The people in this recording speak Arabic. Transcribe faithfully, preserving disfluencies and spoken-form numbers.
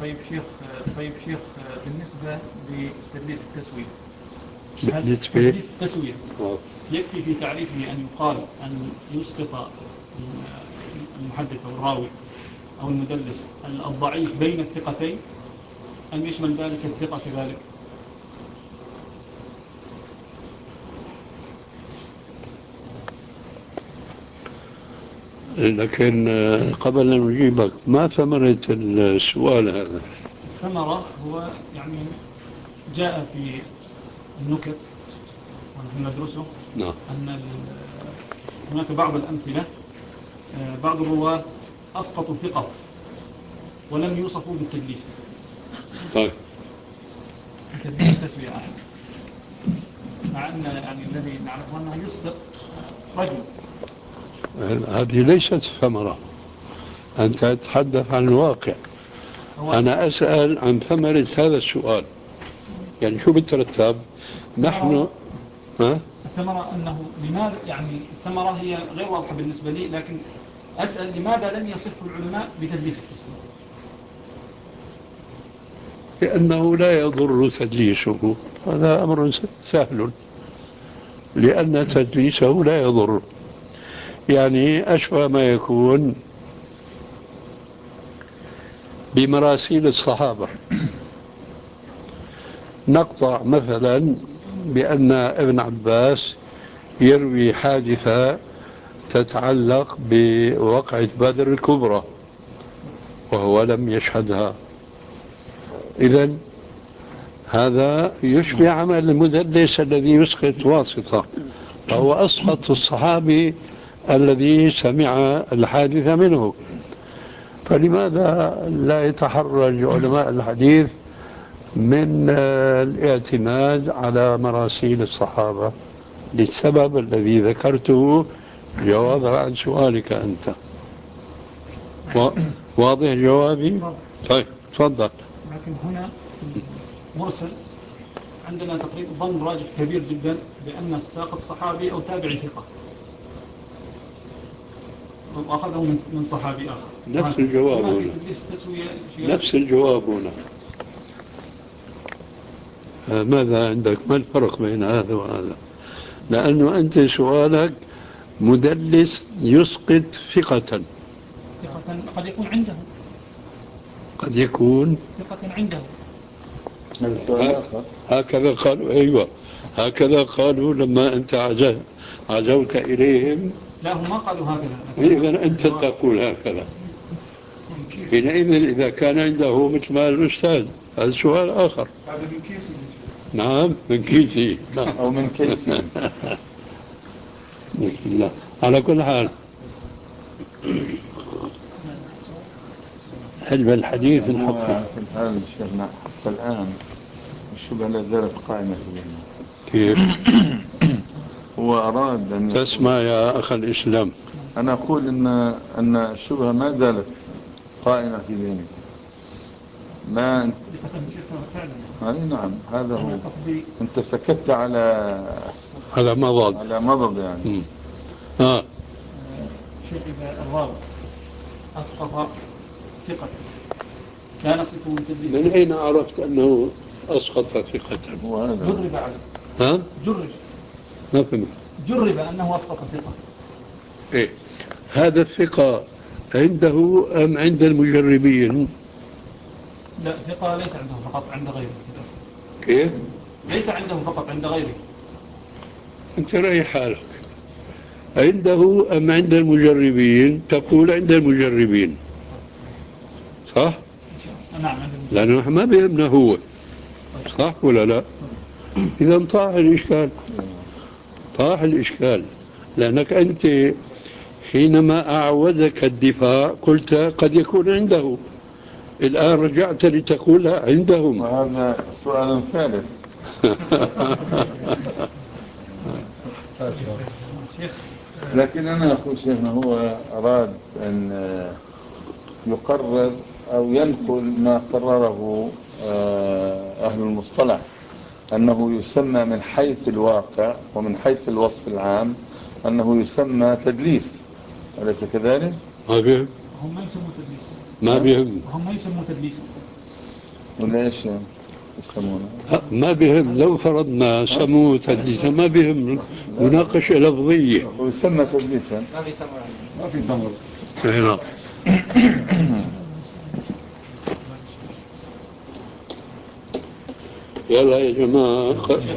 طيب شيخ طيب شيخ بالنسبة لتدليس التسوية، تدليس التسوية يكفي في تعريفه أن يقال أن يسقط المحدث أو الراوي أو المدلس الضعيف بين الثقتين، أم يشمل ذلك الثقة كذلك؟ لكن قبل أن نجيبك، ما ثمرة السؤال هذا؟ ثمرة هو يعني جاء في النكت ونحن ندرسه نعم. أن هناك بعض الأمثلة بعض الرواة أسقطوا ثقة ولم يوصفوا بالتدليس. طيب تدليس التسوية أحد، مع أن يعني الذي نعرفه أنه يسقط رجل. هذه ليست ثمرة، أنت تتحدث عن الواقع، أنا أسأل عن ثمرة هذا السؤال. يعني شو بترتب؟ نحن ها؟ الثمرة أنه لماذا، يعني الثمرة هي غير واضحة بالنسبة لي، لكن أسأل لماذا لم يصف العلماء بتدليس التسوية؟ لأنه لا يضر تدليسه، هذا أمر سهل، لأن تدليسه لا يضر. يعني أشبه ما يكون بمراسيل الصحابة. نقطع مثلا بأن ابن عباس يروي حادثة تتعلق بوقعة بدر الكبرى وهو لم يشهدها، إذن هذا يشبه عمل المدلس الذي يسقط واسطة، فهو أسقط الصحابي الذي سمع الحادث منه. فلماذا لا يتحرج علماء الحديث من الاعتماد على مراسيل الصحابة للسبب الذي ذكرته جوابا عن سؤالك أنت؟ واضح جوابي؟ طيب تفضل. لكن هنا مرسل عندنا تقريبا ظن راجح كبير جدا بأن الساقط صحابي أو تابعي ثقة، وأخذه من صحابي آخر. نفس الجواب هنا، نفس الجواب هنا. ماذا عندك؟ ما الفرق بين هذا وهذا؟ لأنه أنت سؤالك مدلس يسقط ثقة. ثقة قد يكون عنده، قد يكون ثقة عنده. هكذا قالوا. أيوة هكذا قالوا لما أنت عزوت إليهم. لا هم ما قالوا هكذا. إذا أنت تقول هكذا. حينئذ إذا كان عنده مثل ما الأستاذ، هذا سؤال آخر. هذا من كيسي. نعم من كيسي. نعم. أو من كيسي. لا. على كل حال علم الحديث الحق في الحال شيخنا حتى الآن الشبهة لا زالت قائمة في كيف؟ هو أراد أن تسمع يا أخ الإسلام، أنا أقول إن أن الشبهة ما زالت قائمة في ذهني. ما أنت... أي نعم هذا هو. أنت سكت على على مضض على مضض يعني. ها شيخ إذا الراوي أسقط ثقة لا نصفه بالتدليس، من أين عرفت أنه أسقط ثقة؟ جرب عليه. ها؟ جرب. ما فهمت. جرب أنه أسقط ثقة. إيه هذا الثقة عنده أم عند المجربين؟ لا ثقة ليس عنده فقط، عند غيره. كيف؟ ليس عنده فقط، عند غيره. أنت رأي حالك، عنده أم عند المجربين؟ تقول عند المجربين صح؟ نعم. لأنه ما بيهمنا هو، صح ولا لا؟ إذا طاح الإشكال، طاح الإشكال، لأنك أنت حينما أعوزك الدفاع قلت قد يكون عنده، الآن رجعت لتقول عندهم. وهذا سؤال ثالث. لكن أنا أقول شيخنا هو أراد أن يقرر أو ينقل ما قرره أهل المصطلح أنه يسمى من حيث الواقع ومن حيث الوصف العام أنه يسمى تدليس، أليس كذلك؟ ما بيهم، هم ما يسموا تدليس. ما بيهم، هم ما يسموا تدليس. ولا إيش يسمونه؟ ما بهم، لو فرضنا سموه تدليسا ما بهم مناقشة لفظية ويسمى تدليسا. ما في تمر. ما في تمر. هنا يلا يا جماعة.